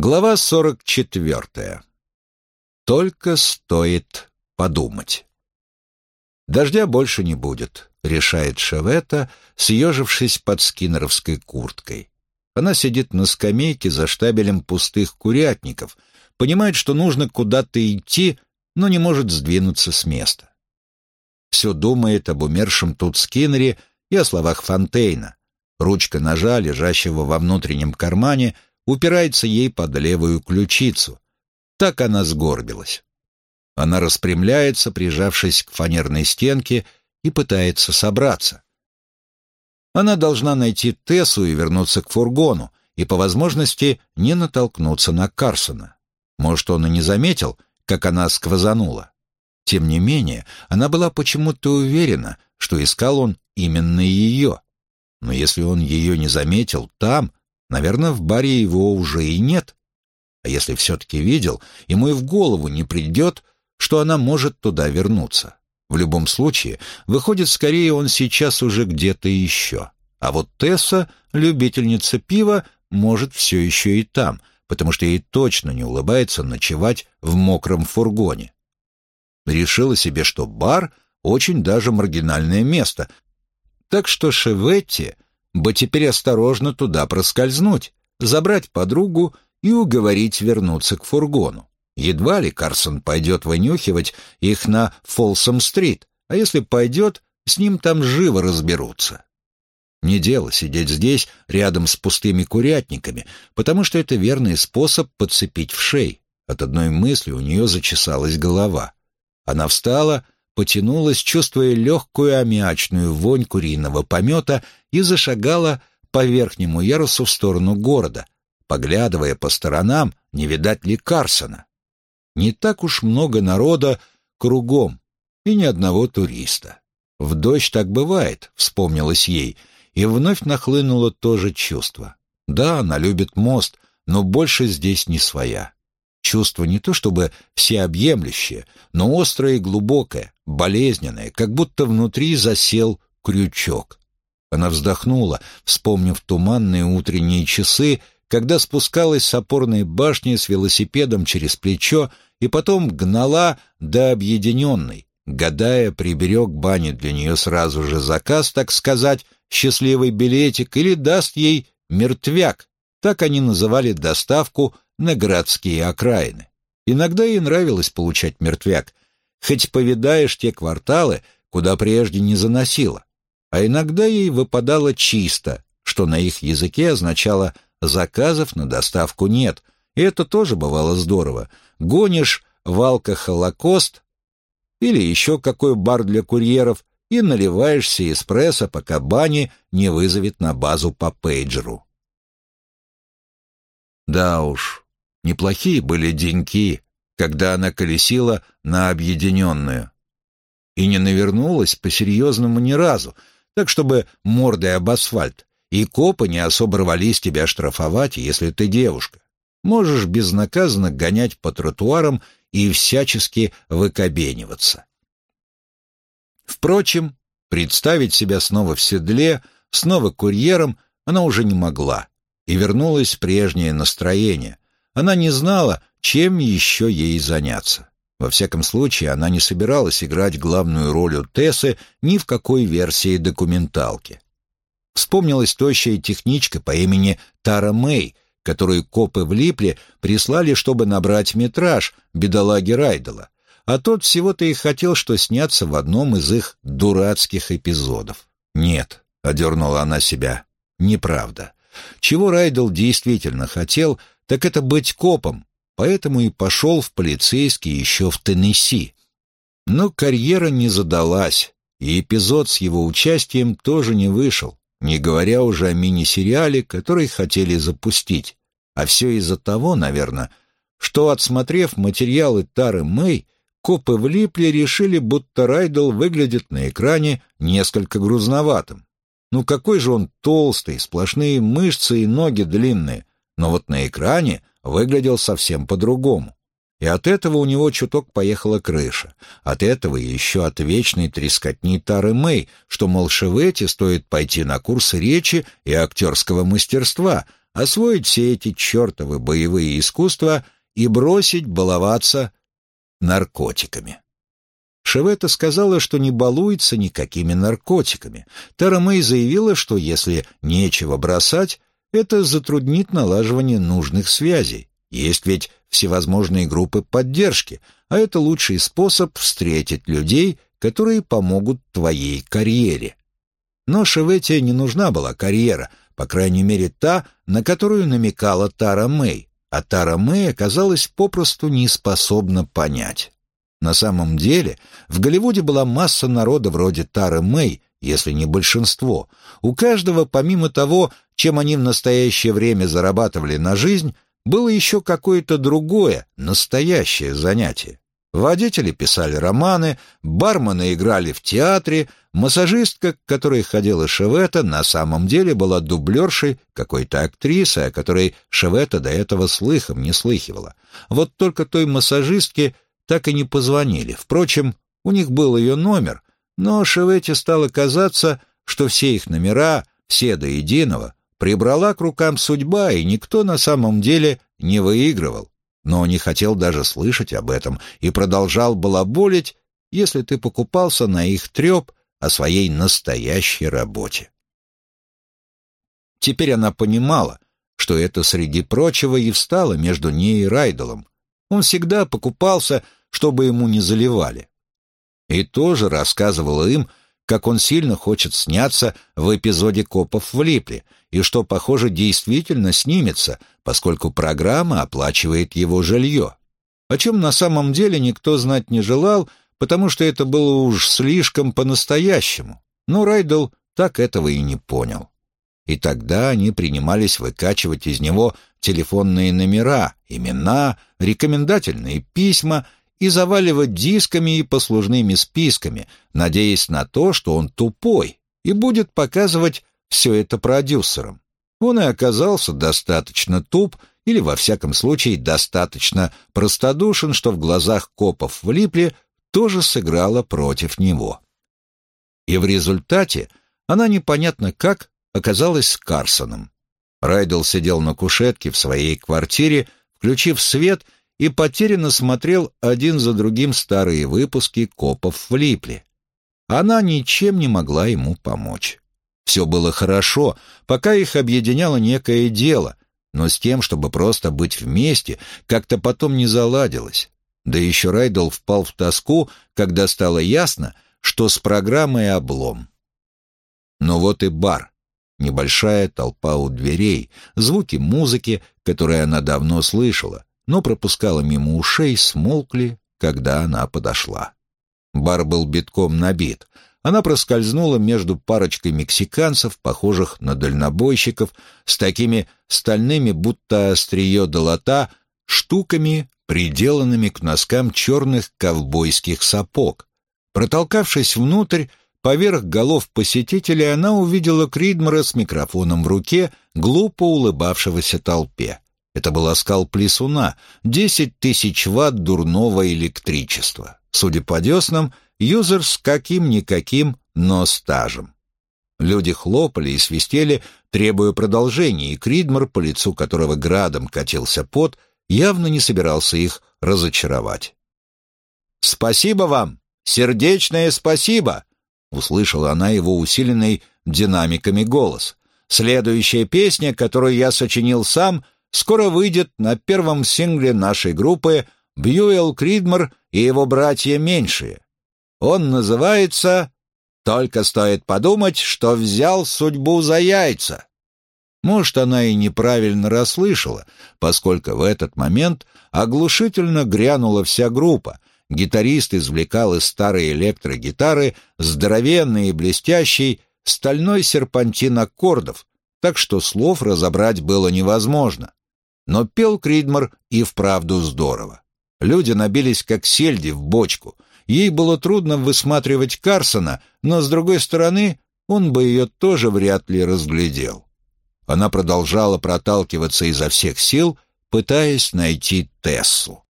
Глава 44. Только стоит подумать. «Дождя больше не будет», — решает Шеветта, съежившись под скиннеровской курткой. Она сидит на скамейке за штабелем пустых курятников, понимает, что нужно куда-то идти, но не может сдвинуться с места. Все думает об умершем тут Скиннере и о словах Фонтейна. Ручка ножа, лежащего во внутреннем кармане, упирается ей под левую ключицу. Так она сгорбилась. Она распрямляется, прижавшись к фанерной стенке, и пытается собраться. Она должна найти Тессу и вернуться к фургону, и по возможности не натолкнуться на Карсона. Может, он и не заметил, как она сквозанула. Тем не менее, она была почему-то уверена, что искал он именно ее. Но если он ее не заметил там, наверное, в баре его уже и нет. А если все-таки видел, ему и в голову не придет, что она может туда вернуться. В любом случае, выходит, скорее он сейчас уже где-то еще. А вот Тесса, любительница пива, может все еще и там, потому что ей точно не улыбается ночевать в мокром фургоне. Решила себе, что бар очень даже маргинальное место, так что Шеветте бы теперь осторожно туда проскользнуть, забрать подругу и уговорить вернуться к фургону. Едва ли Карсон пойдет вынюхивать их на Фолсом-стрит, а если пойдет, с ним там живо разберутся. Не дело сидеть здесь рядом с пустыми курятниками, потому что это верный способ подцепить вшей. От одной мысли у нее зачесалась голова. Она встала, потянулась, чувствуя легкую аммиачную вонь куриного помета, и зашагала по верхнему ярусу в сторону города, поглядывая по сторонам, не видать ли Карсона. Не так уж много народа кругом, и ни одного туриста. В дождь так бывает, вспомнилось ей, и вновь нахлынуло то же чувство. Да, она любит мост, но больше здесь не своя. Чувство не то чтобы всеобъемлющее, но острое и глубокое, болезненное, как будто внутри засел крючок. Она вздохнула, вспомнив туманные утренние часы, когда спускалась с опорной башни с велосипедом через плечо и потом гнала до Объединенной, гадая, приберег Банни для нее сразу же заказ, так сказать, счастливый билетик, или даст ей мертвяк. Так они называли доставку на городские окраины. Иногда ей нравилось получать мертвяк, хоть повидаешь те кварталы, куда прежде не заносило. А иногда ей выпадало чисто, что на их языке означало «заказов на доставку нет», и это тоже бывало здорово. Гонишь в Алко-Холокост или еще какой бар для курьеров и наливаешься эспрессо, пока Банни не вызовет на базу по пейджеру. Да уж, неплохие были деньки, когда она колесила на Объединенную. И не навернулась по-серьезному ни разу, так чтобы мордой об асфальт, и копы не особо рвались тебя штрафовать, если ты девушка. Можешь безнаказанно гонять по тротуарам и всячески выкобениваться. Впрочем, представить себя снова в седле, снова курьером она уже не могла, и вернулось прежнее настроение. Она не знала, чем еще ей заняться. Во всяком случае, она не собиралась играть главную роль у Тессы ни в какой версии документалки. Вспомнилась тощая техничка по имени Тара Мэй, которую копы влипли, прислали, чтобы набрать метраж бедолаги Райдела, а тот всего-то и хотел, что сняться в одном из их дурацких эпизодов. «Нет», — одернула она себя, — «неправда. Чего Райдел действительно хотел, так это быть копом, поэтому и пошел в полицейский еще в Теннесси. Но карьера не задалась, и эпизод с его участием тоже не вышел, не говоря уже о мини-сериале, который хотели запустить. А все из-за того, наверное, что, отсмотрев материалы Тары Мэй, копы влипли, решили, будто Райдел выглядит на экране несколько грузноватым. Ну какой же он толстый, сплошные мышцы и ноги длинные, но вот на экране выглядел совсем по-другому. И от этого у него чуток поехала крыша. От этого и еще от вечной трескотни Тары Мэй, что, мол, Шеветте стоит пойти на курсы речи и актерского мастерства, освоить все эти чертовы боевые искусства и бросить баловаться наркотиками. Шеветта сказала, что не балуется никакими наркотиками. Тара Мэй заявила, что если нечего бросать, это затруднит налаживание нужных связей. Есть ведь всевозможные группы поддержки, а это лучший способ встретить людей, которые помогут твоей карьере. Но Шеветте не нужна была карьера, по крайней мере та, на которую намекала Тара Мэй, а Тара Мэй оказалась попросту не способна понять. На самом деле, в Голливуде была масса народа вроде Тары Мэй, если не большинство. У каждого, помимо того, чем они в настоящее время зарабатывали на жизнь, было еще какое-то другое, настоящее занятие. Водители писали романы, бармены играли в театре, массажистка, к которой ходила Шеветта, на самом деле была дублершей какой-то актрисы, о которой Шеветта до этого слыхом не слыхивала. Вот только той массажистке так и не позвонили. Впрочем, у них был ее номер, но Шеветте стало казаться, что все их номера, все до единого, прибрала к рукам судьба, и никто на самом деле не выигрывал. Но не хотел даже слышать об этом и продолжал балаболить, если ты покупался на их треп о своей настоящей работе. Теперь она понимала, что это, среди прочего, и встало между ней и Райделом. Он всегда покупался, чтобы ему не заливали. И тоже рассказывал им, как он сильно хочет сняться в эпизоде «Копов влипли», и что, похоже, действительно снимется, поскольку программа оплачивает его жилье. О чем на самом деле никто знать не желал, потому что это было уж слишком по-настоящему. Но Райдел так этого и не понял. И тогда они принимались выкачивать из него телефонные номера, имена, рекомендательные письма и заваливать дисками и послужными списками, надеясь на то, что он тупой и будет показывать все это продюсерам. Он и оказался достаточно туп, или, во всяком случае, достаточно простодушен, что в глазах «Копов влипли» тоже сыграла против него. И в результате она непонятно как оказалась с Карсоном. Райдел сидел на кушетке в своей квартире, включив свет, и потерянно смотрел один за другим старые выпуски «Копов влипли». Она ничем не могла ему помочь. Все было хорошо, пока их объединяло некое дело, но с тем, чтобы просто быть вместе, как-то потом не заладилось. Да еще Райдел впал в тоску, когда стало ясно, что с программой облом. Но вот и бар. Небольшая толпа у дверей, звуки музыки, которые она давно слышала, но пропускала мимо ушей, смолкли, когда она подошла. Бар был битком набит. Она проскользнула между парочкой мексиканцев, похожих на дальнобойщиков, с такими стальными, будто острие долота, штуками, приделанными к носкам черных ковбойских сапог. Протолкавшись внутрь, поверх голов посетителей она увидела Кридмора с микрофоном в руке, глупо улыбавшегося толпе. Это был оскал плесуна, 10 000 ватт дурного электричества. Судя по деснам, юзер с каким-никаким, но стажем. Люди хлопали и свистели, требуя продолжения, и Кридмор, по лицу которого градом катился пот, явно не собирался их разочаровать. «Спасибо вам! Сердечное спасибо!» — услышала она его усиленный динамиками голос. «Следующая песня, которую я сочинил сам, скоро выйдет на первом сингле нашей группы «Бьюэлл Кридмор и его братья меньшие». Он называется «Только стоит подумать, что взял судьбу за яйца». Может, она и неправильно расслышала, поскольку в этот момент оглушительно грянула вся группа. Гитарист извлекал из старой электрогитары здоровенный и блестящий стальной серпантин аккордов, так что слов разобрать было невозможно. Но пел Кридмор и вправду здорово. Люди набились как сельди в бочку. Ей было трудно высматривать Карсона, но, с другой стороны, он бы ее тоже вряд ли разглядел. Она продолжала проталкиваться изо всех сил, пытаясь найти Тессу.